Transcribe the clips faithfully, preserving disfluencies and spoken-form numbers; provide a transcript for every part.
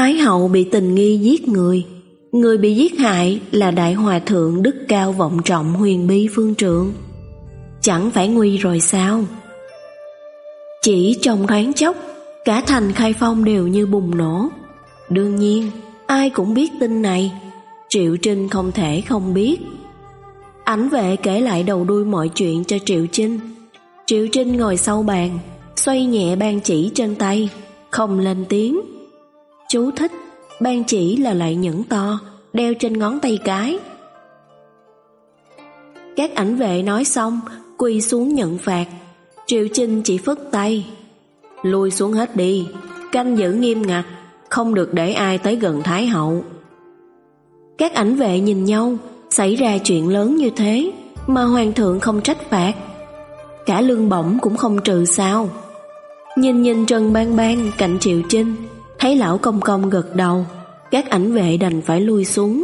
Thái hậu bị tình nghi giết người. Người bị giết hại là Đại Hòa Thượng đức cao vọng trọng Huyền Bi Phương Trượng. Chẳng phải nguy rồi sao? Chỉ trong thoáng chốc, cả thành Khai Phong đều như bùng nổ. Đương nhiên, ai cũng biết tin này, Triệu Trinh không thể không biết. Ảnh vệ kể lại đầu đuôi mọi chuyện cho Triệu Trinh. Triệu Trinh ngồi sau bàn, xoay nhẹ ban chỉ trên tay, không lên tiếng. Chú thích, ban chỉ là loại nhẫn to, đeo trên ngón tay cái. Các ảnh vệ nói xong, quỳ xuống nhận phạt. Triệu Trinh chỉ phất tay. Lui xuống hết đi, canh giữ nghiêm ngặt, không được để ai tới gần Thái hậu. Các ảnh vệ nhìn nhau, xảy ra chuyện lớn như thế mà hoàng thượng không trách phạt. Cả lương bổng cũng không trừ sao? Nhìn nhìn Trần Bang Bang cạnh Triệu Trinh, thấy lão công công gật đầu, các ảnh vệ đành phải lui xuống.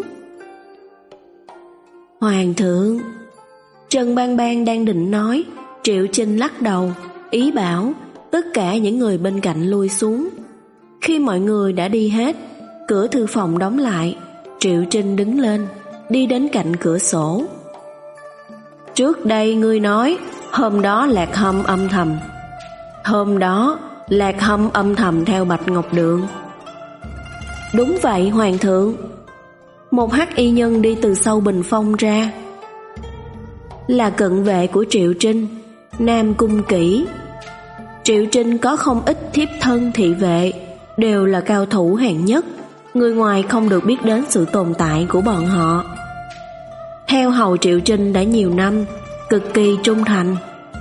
Hoàng thượng. Trần Bang Bang đang định nói, Triệu Trinh lắc đầu, ý bảo tất cả những người bên cạnh lui xuống. Khi mọi người đã đi hết, cửa thư phòng đóng lại. Triệu Trinh đứng lên, đi đến cạnh cửa sổ. Trước đây ngươi nói hôm đó Lạc Hâm âm thầm. Hôm đó Lạc Hâm âm thầm theo Bạch Ngọc Đường. Đúng vậy hoàng thượng. Một hắc y nhân đi từ sau bình phong ra. Là cận vệ của Triệu Trinh, Nam Cung Kỷ. Triệu Trinh có không ít thiếp thân thị vệ, đều là cao thủ hạng nhất. Người ngoài không được biết đến sự tồn tại của bọn họ. Theo hầu Triệu Trinh đã nhiều năm, cực kỳ trung thành.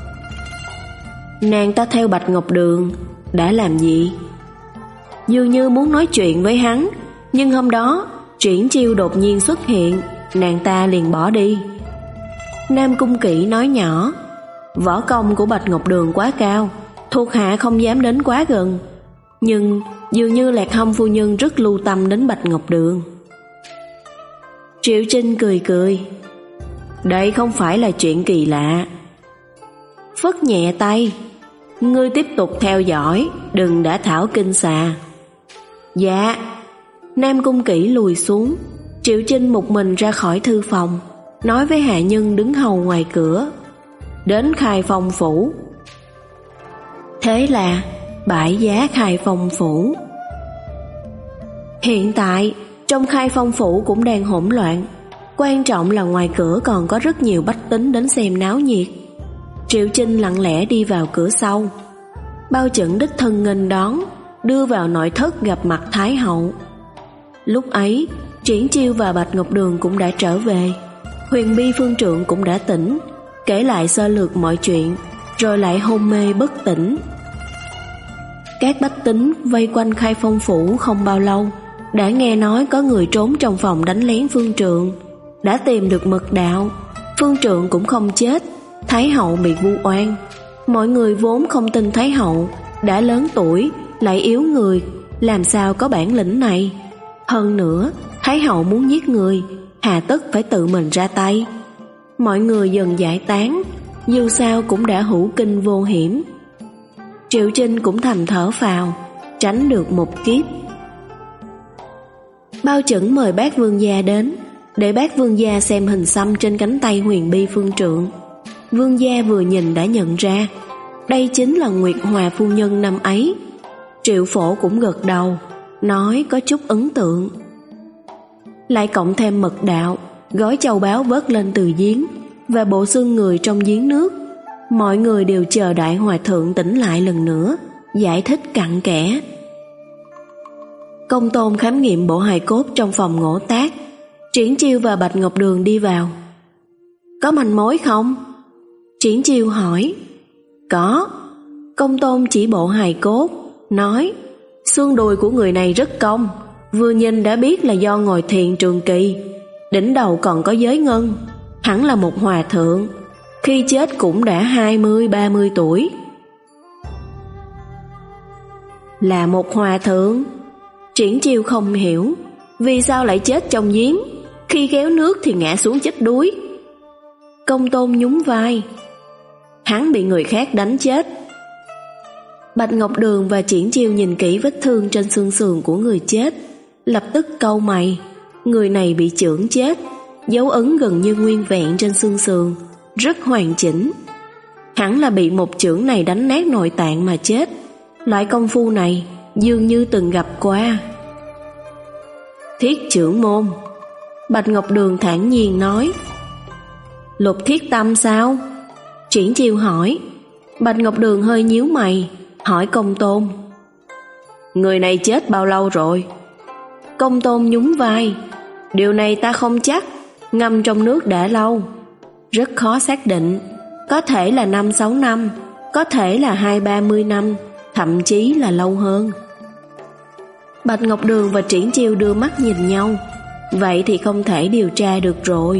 Nàng ta theo Bạch Ngọc Đường đã làm gì? Dường như muốn nói chuyện với hắn, nhưng hôm đó Triển Chiêu đột nhiên xuất hiện, nàng ta liền bỏ đi. Nam Cung Kỷ nói nhỏ, võ công của Bạch Ngọc Đường quá cao, thuộc hạ không dám đến quá gần. Nhưng dường như Lạc Hâm phu nhân rất lưu tâm đến Bạch Ngọc Đường. Triệu Trinh cười cười, đây không phải là chuyện kỳ lạ. Phất nhẹ tay, ngươi tiếp tục theo dõi, đừng đã thảo kinh xà. Dạ. Nam Cung Kỷ lùi xuống. Triệu Trinh một mình ra khỏi thư phòng, nói với hạ nhân đứng hầu ngoài cửa, đến Khai Phong phủ. Thế là bãi giá Khai Phong phủ. Hiện tại trong Khai Phong phủ cũng đang hỗn loạn. Quan trọng là ngoài cửa còn có rất nhiều bách tính đến xem náo nhiệt. Triệu Trinh lặng lẽ đi vào cửa sau. Bao Chẩn đích thân nghênh đón, đưa vào nội thất gặp mặt Thái hậu. Lúc ấy Triển Chiêu và Bạch Ngọc Đường cũng đã trở về. Huyền Bi Phương Trượng cũng đã tỉnh, kể lại sơ lược mọi chuyện, rồi lại hôn mê bất tỉnh. Các bách tính vây quanh Khai Phong phủ không bao lâu đã nghe nói có người trốn trong phòng đánh lén Phương Trượng, đã tìm được mật đạo. Phương Trượng cũng không chết, Thái hậu bị vu oan. Mọi người vốn không tin Thái hậu, đã lớn tuổi lại yếu người, làm sao có bản lĩnh này. Hơn nữa Thái hậu muốn giết người, hà tất phải tự mình ra tay. Mọi người dần giải tán, dù sao cũng đã hữu kinh vô hiểm. Triệu Trinh cũng thầm thở phào, tránh được một kiếp. Bao Chẩn mời bác vương gia đến, để bác vương gia xem hình xăm trên cánh tay Huyền Bi Phương Trượng. Vương gia vừa nhìn đã nhận ra, đây chính là Nguyệt Hòa phu nhân năm ấy. Triệu Phổ cũng gật đầu, nói có chút ấn tượng. Lại cộng thêm mật đạo, gói châu báu vớt lên từ giếng, và bộ xương người trong giếng nước. Mọi người đều chờ Đại Hòa Thượng tỉnh lại lần nữa, giải thích cặn kẽ. Công tôn khám nghiệm bộ hài cốt trong phòng ngỗ tác. Triển Chiêu và Bạch Ngọc Đường đi vào. Có manh mối không? Triển Chiêu hỏi. Có. Công tôn chỉ bộ hài cốt, nói xương đùi của người này rất cong, vừa nhìn đã biết là do ngồi thiền trường kỳ. Đỉnh đầu còn có giới ngân, hẳn là một hòa thượng, khi chết cũng đã hai mươi ba mươi tuổi. Là một hòa thượng? Triển Chiêu không hiểu, vì sao lại chết trong giếng, khi kéo nước thì ngã xuống chết đuối. Công tôn nhún vai, hắn bị người khác đánh chết. Bạch Ngọc Đường và Triển Chiêu nhìn kỹ vết thương trên xương sườn của người chết, lập tức cau mày. Người này bị chưởng chết, dấu ấn gần như nguyên vẹn trên xương sườn, rất hoàn chỉnh. Hẳn là bị một chưởng này đánh nát nội tạng mà chết. Loại công phu này dường như từng gặp qua. Thiết chưởng môn, Bạch Ngọc Đường thản nhiên nói. Lục Thiết Tâm sao? Triển Chiêu hỏi. Bạch Ngọc Đường hơi nhíu mày, hỏi Công Tôn. Người này chết bao lâu rồi? Công Tôn nhún vai. Điều này ta không chắc, ngâm trong nước đã lâu, rất khó xác định. Có thể là năm sáu năm, có thể là hai ba mươi năm, thậm chí là lâu hơn. Bạch Ngọc Đường và Triển Chiêu đưa mắt nhìn nhau. Vậy thì không thể điều tra được rồi.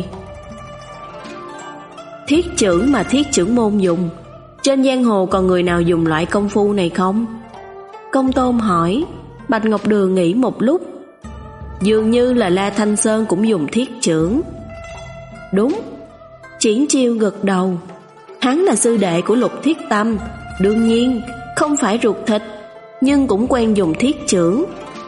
Thiết chưởng mà thiết chưởng môn dùng, trên giang hồ còn người nào dùng loại công phu này không? Công Tôn hỏi. Bạch Ngọc Đường nghĩ một lúc. Dường như là La Thanh Sơn cũng dùng thiết chưởng. Đúng. Triển Chiêu gật đầu. Hắn là sư đệ của Lục Thiết Tâm, đương nhiên không phải ruột thịt, nhưng cũng quen dùng thiết chưởng.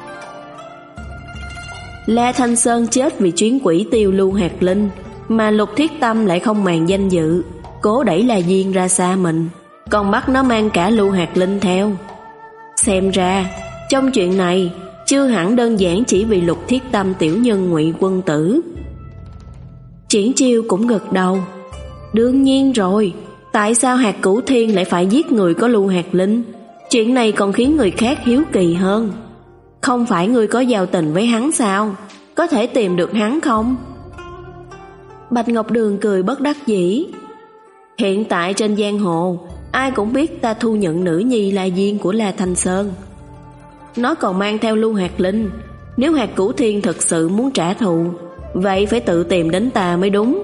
La Thanh Sơn chết vì chuyến quỷ tiêu Lưu Hạt Linh, mà Lục Thiết Tâm lại không màng danh dự, cố đẩy La Diên ra xa mình, còn bắt nó mang cả Lưu Hạt Linh theo. Xem ra trong chuyện này chưa hẳn đơn giản chỉ vì Lục Thiết Tâm tiểu nhân Ngụy quân tử. Triển Chiêu cũng gật đầu. Đương nhiên rồi, tại sao Hạt Cửu Thiên lại phải giết người có Lưu Hạt Linh? Chuyện này còn khiến người khác hiếu kỳ hơn. Không phải người có giao tình với hắn sao? Có thể tìm được hắn không? Bạch Ngọc Đường cười bất đắc dĩ. Hiện tại trên giang hồ, ai cũng biết ta thu nhận nữ nhi La Diên của La Thanh Sơn. Nó còn mang theo Lưu Hạt Linh. Nếu Hạt Cửu Thiên thật sự muốn trả thù, vậy phải tự tìm đến ta mới đúng.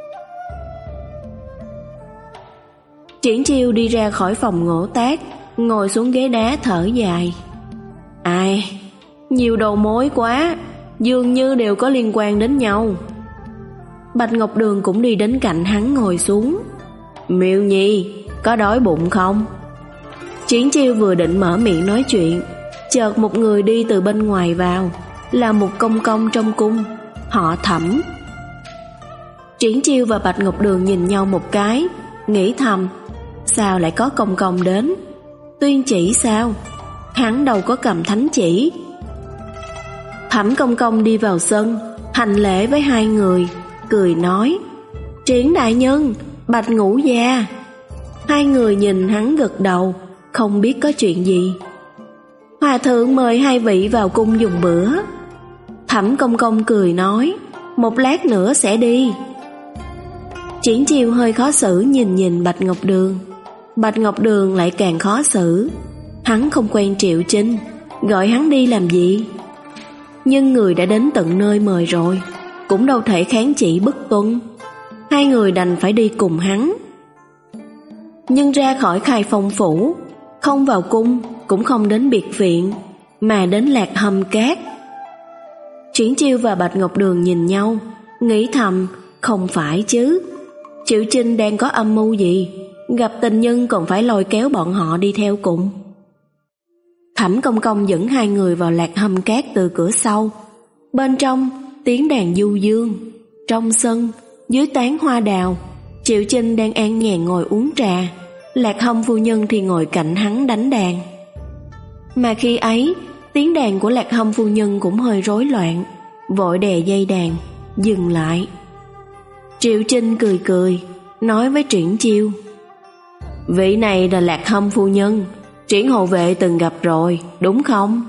Triển Chiêu đi ra khỏi phòng ngỗ tác, ngồi xuống ghế đá thở dài. Ai, nhiều đầu mối quá, dường như đều có liên quan đến nhau. Bạch Ngọc Đường cũng đi đến cạnh hắn ngồi xuống. Miêu Nhi, có đói bụng không? Triển Chiêu vừa định mở miệng nói chuyện, chợt một người đi từ bên ngoài vào, là một công công trong cung, họ Thẩm. Triển Chiêu và Bạch Ngọc Đường nhìn nhau một cái, nghĩ thầm, sao lại có công công đến? Tuyên chỉ sao? Hắn đâu có cầm thánh chỉ. Thẩm công công đi vào sân, hành lễ với hai người, cười nói, Triển đại nhân, Bạch ngũ gia. Hai người nhìn hắn gật đầu, không biết có chuyện gì. Hòa thượng mời hai vị vào cung dùng bữa. Thẩm công công cười nói, một lát nữa sẽ đi. Triển Chiêu hơi khó xử nhìn nhìn Bạch Ngọc Đường. Bạch Ngọc Đường lại càng khó xử. Hắn không quen Triệu Chinh, gọi hắn đi làm gì? Nhưng người đã đến tận nơi mời rồi, cũng đâu thể kháng chỉ bất tuân. Hai người đành phải đi cùng hắn. Nhưng ra khỏi Khai Phong phủ, không vào cung, cũng không đến biệt viện, mà đến Lạc Hầm Cát. Triển Chiêu và Bạch Ngọc Đường nhìn nhau, nghĩ thầm, không phải chứ, Triệu Chinh đang có âm mưu gì, gặp tình nhân còn phải lôi kéo bọn họ đi theo cùng. Thẩm công công dẫn hai người vào Lạc Hầm Cát từ cửa sau. Bên trong tiếng đàn du dương. Trong sân, dưới tán hoa đào, Triệu Chinh đang an nhàn ngồi uống trà, Lạc Hâm phu nhân thì ngồi cạnh hắn đánh đàn. Mà khi ấy, tiếng đàn của Lạc Hâm phu nhân cũng hơi rối loạn, vội đè dây đàn, dừng lại. Triệu Chinh cười cười, nói với Triển Chiêu, vị này là Lạc Hâm phu nhân, Triển hộ vệ từng gặp rồi, đúng không?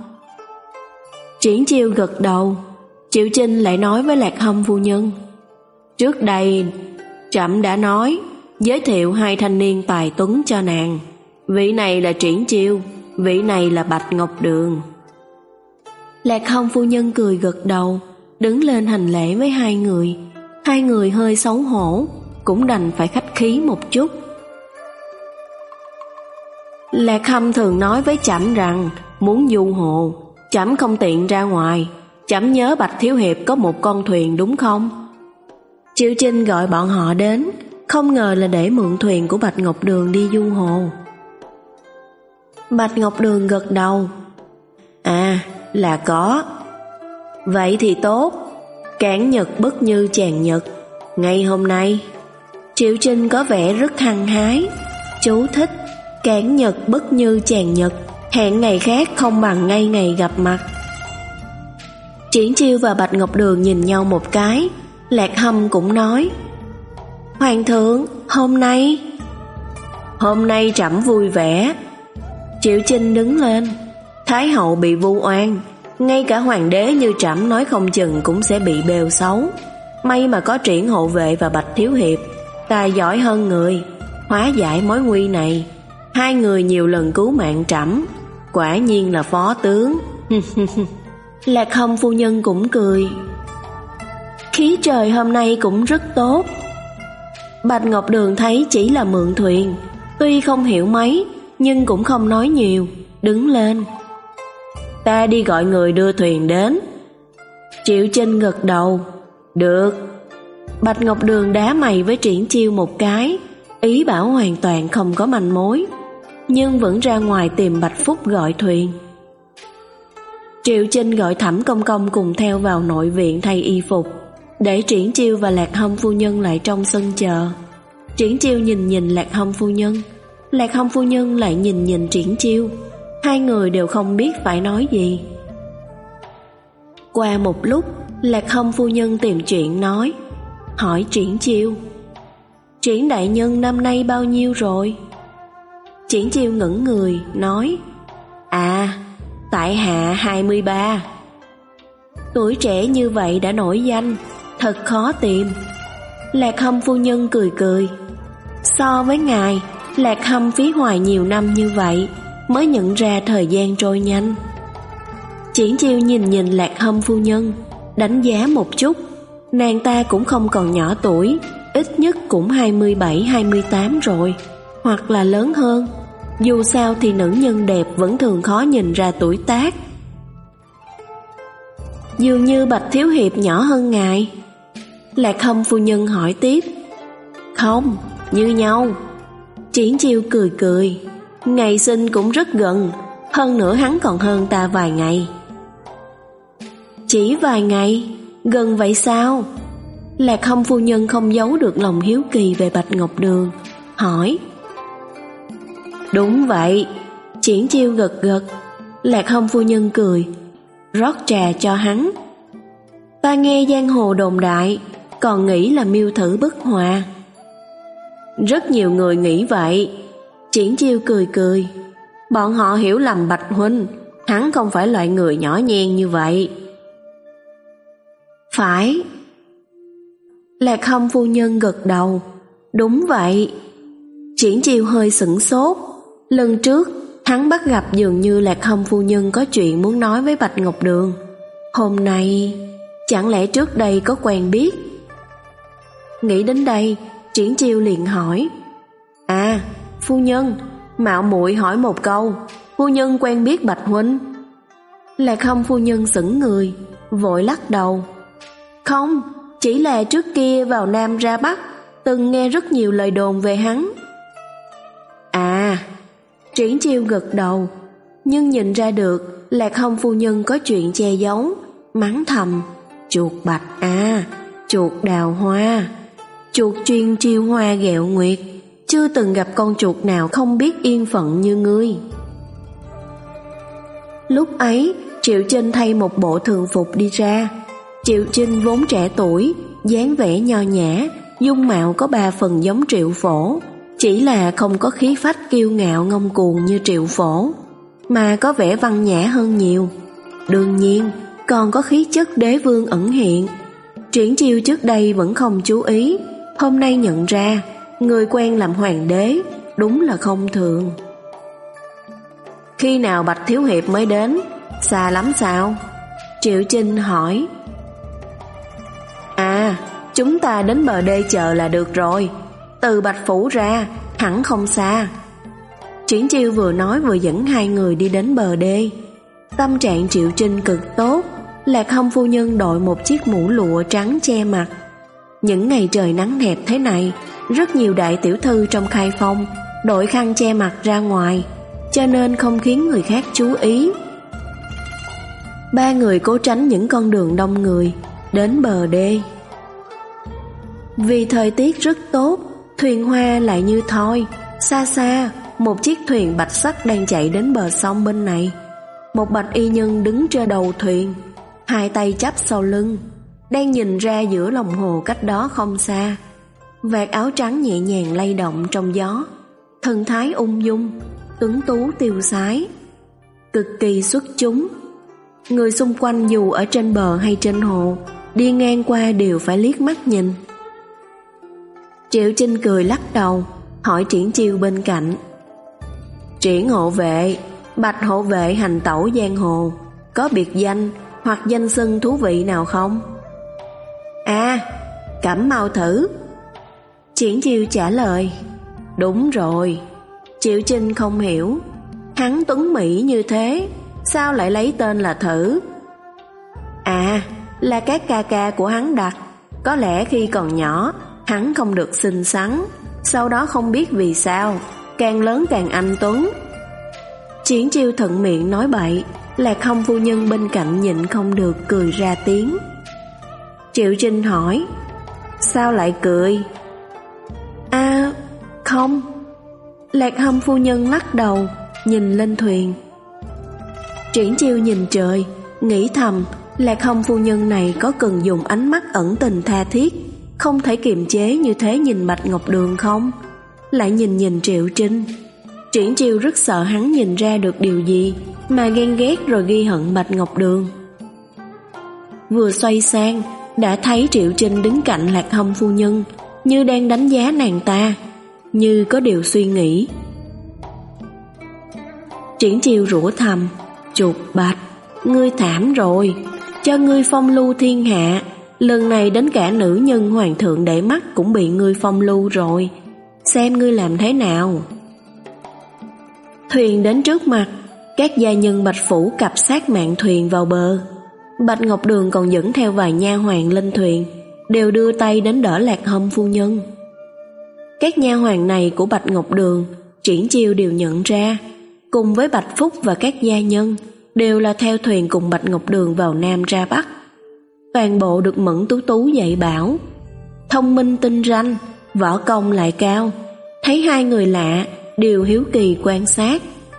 Triển Chiêu gật đầu. Triệu Chinh lại nói với Lạc Hâm phu nhân, trước đây trẫm đã nói giới thiệu hai thanh niên tài tuấn cho nàng. Vị này là Triển Chiêu, vị này là Bạch Ngọc Đường. Lạc Hâm phu nhân cười gật đầu, đứng lên hành lễ với hai người. Hai người hơi xấu hổ, cũng đành phải khách khí một chút. Lạc Hâm thường nói với trẫm rằng muốn du hồ, trẫm không tiện ra ngoài. Trẫm nhớ Bạch thiếu hiệp có một con thuyền đúng không? Triệu Chinh gọi bọn họ đến, không ngờ là để mượn thuyền của Bạch Ngọc Đường đi du hồ. Bạch Ngọc Đường gật đầu. À, là có. Vậy thì tốt. Cản nhật bất như chàng nhật. Ngày hôm nay Triệu Trinh có vẻ rất hăng hái. Chú thích: cản nhật bất như chàng nhật, hẹn ngày khác không bằng ngay ngày gặp mặt. Triển Chiêu và Bạch Ngọc Đường nhìn nhau một cái. Lạc Hâm cũng nói: Hoàng thượng, hôm nay Hôm nay trẫm vui vẻ. Triệu Trinh đứng lên: Thái hậu bị vu oan, ngay cả hoàng đế như trẫm nói không chừng cũng sẽ bị bêu xấu. May mà có Triển hộ vệ và Bạch thiếu hiệp, tài giỏi hơn người, hóa giải mối nguy này. Hai người nhiều lần cứu mạng trẫm, quả nhiên là phó tướng. Lạc Hâm phu nhân cũng cười: Khí trời hôm nay cũng rất tốt. Bạch Ngọc Đường thấy chỉ là mượn thuyền, tuy không hiểu mấy nhưng cũng không nói nhiều, đứng lên: Ta đi gọi người đưa thuyền đến. Triệu Trinh gật đầu: Được. Bạch Ngọc Đường đá mày với Triển Chiêu một cái, ý bảo hoàn toàn không có manh mối, nhưng vẫn ra ngoài tìm Bạch Phúc gọi thuyền. Triệu Trinh gọi Thẩm Công Công cùng theo vào nội viện thay y phục, để Triển Chiêu và Lạc Hâm phu nhân lại trong sân chờ. Triển Chiêu nhìn nhìn Lạc Hâm phu nhân, Lạc Hâm phu nhân lại nhìn nhìn Triển Chiêu. Hai người đều không biết phải nói gì. Qua một lúc, Lạc Hâm phu nhân tìm chuyện nói, hỏi Triển Chiêu: Triển đại nhân năm nay bao nhiêu rồi? Triển Chiêu ngẩng người nói: À, tại hạ hai mươi ba. Tuổi trẻ như vậy đã nổi danh, thật khó tìm. Lạc Hâm phu nhân cười cười: So với ngài, Lạc Hâm phí hoài nhiều năm như vậy mới nhận ra thời gian trôi nhanh. Triển Chiêu nhìn nhìn Lạc Hâm phu nhân, đánh giá một chút. Nàng ta cũng không còn nhỏ tuổi, ít nhất cũng hai mươi bảy hai mươi tám rồi, hoặc là lớn hơn. Dù sao thì nữ nhân đẹp vẫn thường khó nhìn ra tuổi tác. Dường như Bạch thiếu hiệp nhỏ hơn ngài. Lạc Hâm phu nhân hỏi tiếp. Không, như nhau. Triển Chiêu cười cười: Ngày sinh cũng rất gần, hơn nữa hắn còn hơn ta vài ngày. Chỉ vài ngày? Gần vậy sao? Lạc Hâm phu nhân không giấu được lòng hiếu kỳ về Bạch Ngọc Đường, hỏi. Đúng vậy. Triển Chiêu gật gật. Lạc Hâm phu nhân cười, rót trà cho hắn. Ta nghe giang hồ đồn đại, còn nghĩ là miêu thử bất hòa. Rất nhiều người nghĩ vậy. Triển Chiêu cười cười. Bọn họ hiểu lầm Bạch huynh, hắn không phải loại người nhỏ nhen như vậy. Phải. Lạc Hâm phu nhân gật đầu. Đúng vậy. Triển Chiêu hơi sửng sốt. Lần trước hắn bắt gặp dường như Lạc Hâm phu nhân có chuyện muốn nói với Bạch Ngọc Đường. Hôm nay chẳng lẽ trước đây có quen biết? Nghĩ đến đây, Triển Chiêu liền hỏi. À, phu nhân, mạo muội hỏi một câu, phu nhân quen biết Bạch huynh? Lạc Hâm phu nhân sững người, vội lắc đầu. Không, chỉ là trước kia vào Nam ra Bắc, từng nghe rất nhiều lời đồn về hắn. À, Triển Chiêu gật đầu, nhưng nhìn ra được Lạc Hâm phu nhân có chuyện che giấu, mắng thầm. Chuột bạch à, chuột đào hoa, chuột chuyên chiêu hoa ghẹo nguyệt, chưa từng gặp con chuột nào không biết yên phận như ngươi. Lúc ấy Triệu Trinh thay một bộ thường phục đi ra. Triệu Trinh vốn trẻ tuổi, dáng vẻ nho nhã, dung mạo có ba phần giống Triệu Phổ, chỉ là không có khí phách kiêu ngạo ngông cuồng như Triệu Phổ, mà có vẻ văn nhã hơn nhiều. Đương nhiên còn có khí chất đế vương ẩn hiện. Triển Chiêu trước đây vẫn không chú ý, hôm nay nhận ra người quen làm hoàng đế đúng là không thường. Khi nào Bạch thiếu hiệp mới đến? Xa lắm sao? Triệu Trinh hỏi. À, chúng ta đến bờ đê chờ là được rồi, từ Bạch phủ ra hẳn không xa. Triển Chiêu vừa nói vừa dẫn hai người đi đến bờ đê. Tâm trạng Triệu Trinh cực tốt. Lạc Hâm phu nhân đội một chiếc mũ lụa trắng che mặt. Những ngày trời nắng hẹp thế này, rất nhiều đại tiểu thư trong khai phong đội khăn che mặt ra ngoài, cho nên không khiến người khác chú ý. Ba người cố tránh những con đường đông người, đến bờ đê. Vì thời tiết rất tốt, thuyền hoa lại như thoi. Xa xa, một chiếc thuyền bạch sắc đang chạy đến bờ sông bên này. Một bạch y nhân đứng trên đầu thuyền, hai tay chắp sau lưng, đang nhìn ra giữa lòng hồ cách đó không xa. Vạt áo trắng nhẹ nhàng lay động trong gió, thần thái ung dung, tuấn tú tiêu sái, cực kỳ xuất chúng. Người xung quanh dù ở trên bờ hay trên hồ, đi ngang qua đều phải liếc mắt nhìn. Triệu Chinh cười lắc đầu, hỏi Triển Chiêu bên cạnh: Triển hộ vệ, Bạch hộ vệ hành tẩu giang hồ, có biệt danh hoặc danh xưng thú vị nào không? À, Cẩm Mao Thử. Triển Chiêu trả lời. Đúng rồi. Triệu Chinh không hiểu, hắn tuấn mỹ như thế, sao lại lấy tên là Thử? À, là các ca ca của hắn đặt. Có lẽ khi còn nhỏ hắn không được xinh xắn, sau đó không biết vì sao càng lớn càng anh tuấn. Triển Chiêu thuận miệng nói bậy, Lạc Hâm phu nhân bên cạnh nhịn không được cười ra tiếng. Triệu Chinh hỏi: Sao lại cười? À, không. Lạc Hâm phu nhân lắc đầu, nhìn lên thuyền. Triển Chiêu nhìn trời, nghĩ thầm Lạc Hâm phu nhân này có cần dùng ánh mắt ẩn tình tha thiết, không thể kiềm chế như thế nhìn Bạch Ngọc Đường không? Lại nhìn nhìn Triệu Trinh. Triển Chiêu rất sợ hắn nhìn ra được điều gì mà ghen ghét rồi ghi hận Bạch Ngọc Đường. Vừa xoay sang, đã thấy Triệu Trinh đứng cạnh Lạc Hâm phu nhân, như đang đánh giá nàng ta, như có điều suy nghĩ. Triển Chiêu rủa thầm: Chuột Bạch, ngươi thảm rồi, cho ngươi phong lưu thiên hạ, lần này đến cả nữ nhân hoàng thượng để mắt cũng bị ngươi phong lưu rồi, xem ngươi làm thế nào. Thuyền đến trước mặt, các gia nhân Bạch phủ cập sát mạn thuyền vào bờ. Bạch Ngọc Đường còn dẫn theo vài nha hoàn lên thuyền, đều đưa tay đến đỡ Lạc Hâm phu nhân. Các nha hoàn này của Bạch Ngọc Đường, Triển Chiêu đều nhận ra, cùng với Bạch Phúc và các gia nhân, đều là theo thuyền cùng Bạch Ngọc Đường vào Nam ra Bắc. Toàn bộ được Mẫn Tú Tú dạy bảo, thông minh tinh ranh, võ công lại cao. Thấy hai người lạ, đều hiếu kỳ quan sát.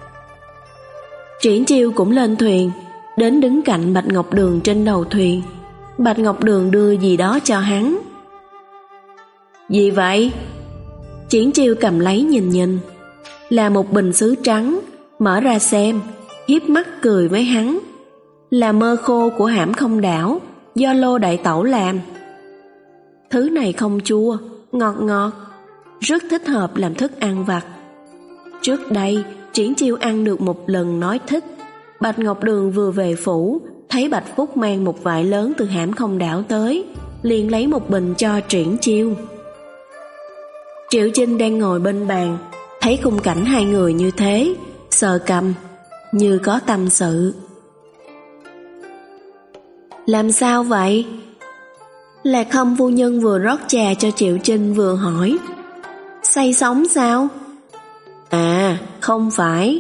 Triển Chiêu cũng lên thuyền, đến đứng cạnh Bạch Ngọc Đường trên đầu thuyền. Bạch Ngọc Đường đưa gì đó cho hắn. Gì vậy? Triển Chiêu cầm lấy nhìn nhìn, là một bình sứ trắng, mở ra xem, hiếp mắt cười với hắn. Là mơ khô của hãm không đảo, do Lô đại tẩu làm. Thứ này không chua, ngọt ngọt, rất thích hợp làm thức ăn vặt. Trước đây Triển Chiêu ăn được một lần nói thích. Bạch Ngọc Đường vừa về phủ, thấy Bạch Phúc mang một vại lớn từ hãm không đảo tới, liền lấy một bình cho Triển Chiêu. Triệu Chinh đang ngồi bên bàn, thấy khung cảnh hai người như thế, sờ cằm, như có tâm sự. Làm sao vậy? Lạc Hâm phu nhân vừa rót trà cho Triệu Chinh vừa hỏi. Say sóng sao? À, không phải.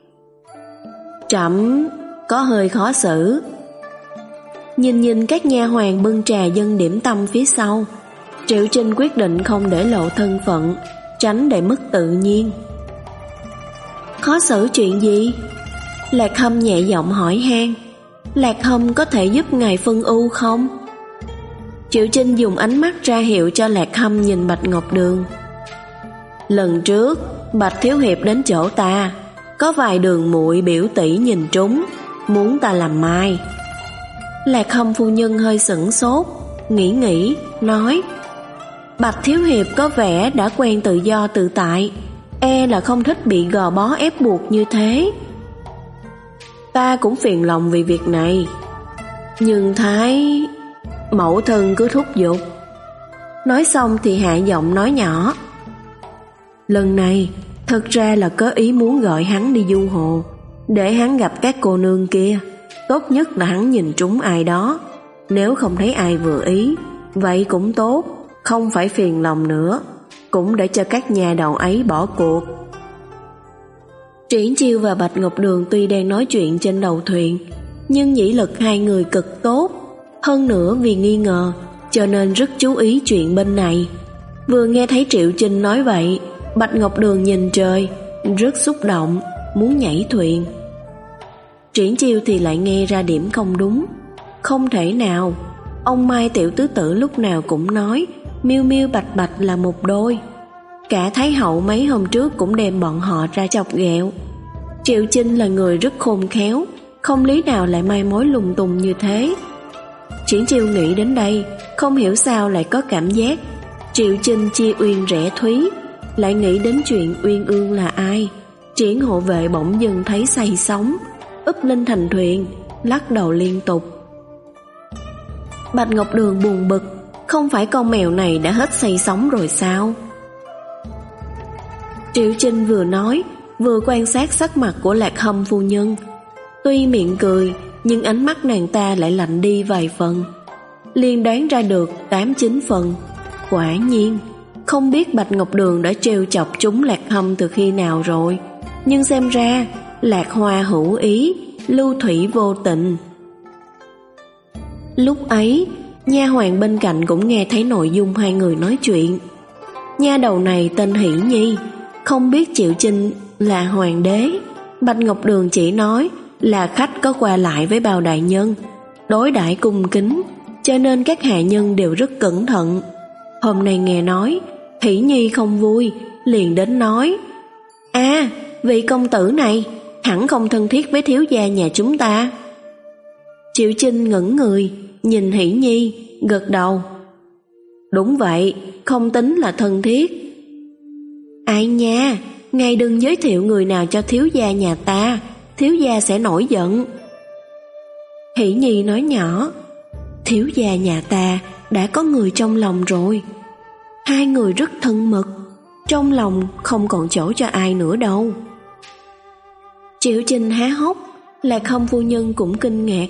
Trẫm có hơi khó xử. Nhìn nhìn các nha hoàn bưng trà dâng điểm tâm phía sau, Triệu Chinh quyết định không để lộ thân phận, tránh để mất tự nhiên. Khó xử chuyện gì? Lạc Hâm nhẹ giọng hỏi han. Lạc Hâm có thể giúp ngài phân ưu không? Triệu Chinh dùng ánh mắt ra hiệu cho Lạc Hâm nhìn Bạch Ngọc Đường. Lần trước Bạch thiếu hiệp đến chỗ ta, có vài đường muội biểu tỷ nhìn trúng, muốn ta làm mai. Lạc Hâm phu nhân hơi sửng sốt, nghĩ nghĩ, nói: Bạch thiếu hiệp có vẻ đã quen tự do tự tại, e là không thích bị gò bó ép buộc như thế. Ta cũng phiền lòng vì việc này, nhưng thái mẫu thân cứ thúc giục. Nói xong thì hạ giọng nói nhỏ: Lần này thật ra là có ý muốn gọi hắn đi du hồ, để hắn gặp các cô nương kia. Tốt nhất là hắn nhìn trúng ai đó, nếu không thấy ai vừa ý, vậy cũng tốt, không phải phiền lòng nữa, cũng để cho các nhà đầu ấy bỏ cuộc. Triển Chiêu và Bạch Ngọc Đường tuy đang nói chuyện trên đầu thuyền, nhưng nhĩ lực hai người cực tốt, hơn nữa vì nghi ngờ cho nên rất chú ý chuyện bên này. Vừa nghe thấy Triệu Chinh nói vậy, Bạch Ngọc Đường nhìn trời, rất xúc động, muốn nhảy thuyền. Triển Chiêu thì lại nghe ra điểm không đúng. Không thể nào, ông Mai tiểu tứ tử lúc nào cũng nói Miêu Miêu Bạch Bạch là một đôi. Cả Thái hậu mấy hôm trước cũng đem bọn họ ra chọc ghẹo. Triệu Chinh là người rất khôn khéo, không lý nào lại mai mối lung tung như thế. Triển Chiêu nghĩ đến đây, không hiểu sao lại có cảm giác Triệu Chinh chia Uyên rẻ Thúy, lại nghĩ đến chuyện Uyên Ương là ai. Triển hộ vệ bỗng dưng thấy say sóng, úp lên thành thuyền, lắc đầu liên tục. Bạch Ngọc Đường buồn bực, không phải con mèo này đã hết say sóng rồi sao? Triệu Chinh vừa nói, vừa quan sát sắc mặt của Lạc Hâm phu nhân. Tuy miệng cười, nhưng ánh mắt nàng ta lại lạnh đi vài phần. Liền đoán ra được tám chín phần. Quả nhiên, không biết Bạch Ngọc Đường đã trêu chọc chúng Lạc Hâm từ khi nào rồi, nhưng xem ra Lạc Hoa hữu ý, Lưu Thủy vô tình. Lúc ấy, nha hoàn bên cạnh cũng nghe thấy nội dung hai người nói chuyện. Nha đầu này tên Hỷ Nhi, không biết Triệu Chinh là hoàng đế. Bạch Ngọc Đường chỉ nói là khách có qua lại với bao đại nhân, đối đãi cung kính, cho nên các hạ nhân đều rất cẩn thận. Hôm nay nghe nói Hỷ Nhi không vui, liền đến nói: À, vị công tử này hẳn không thân thiết với thiếu gia nhà chúng ta. Triệu Chinh ngẩn người, nhìn Hỷ Nhi, gật đầu. Đúng vậy, không tính là thân thiết. Ai nha, ngài đừng giới thiệu người nào cho thiếu gia nhà ta, thiếu gia sẽ nổi giận. Hỷ Nhi nói nhỏ: Thiếu gia nhà ta đã có người trong lòng rồi. Hai người rất thân mật, trong lòng không còn chỗ cho ai nữa đâu. Triệu Chinh há hốc, Lạc Hâm phu nhân cũng kinh ngạc.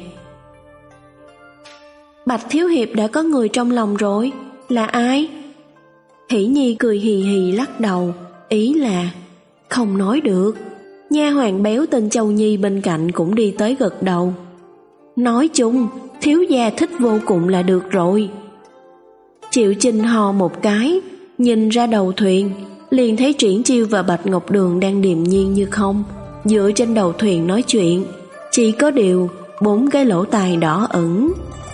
Bạch thiếu hiệp đã có người trong lòng rồi, là ai? Hỷ Nhi cười hì hì lắc đầu, ý là không nói được. Nha hoàn béo tên Châu Nhi bên cạnh cũng đi tới gật đầu. Nói chung, thiếu gia thích vô cùng là được rồi. Triệu Chinh hò một cái, nhìn ra đầu thuyền, liền thấy Triển Chiêu và Bạch Ngọc Đường đang điềm nhiên như không, dựa trên đầu thuyền nói chuyện. Chỉ có điều bốn cái lỗ tai đỏ ửng.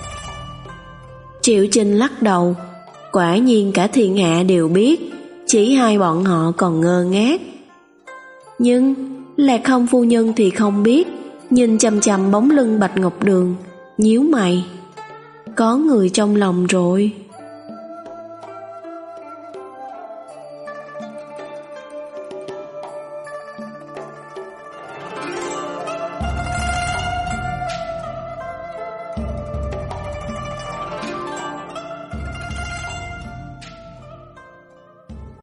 Triệu Chinh lắc đầu, quả nhiên cả thiên hạ đều biết, chỉ hai bọn họ còn ngơ ngác. Nhưng Lạc Hâm phu nhân thì không biết, nhìn chằm chằm bóng lưng Bạch Ngọc Đường, nhíu mày. Có người trong lòng rồi.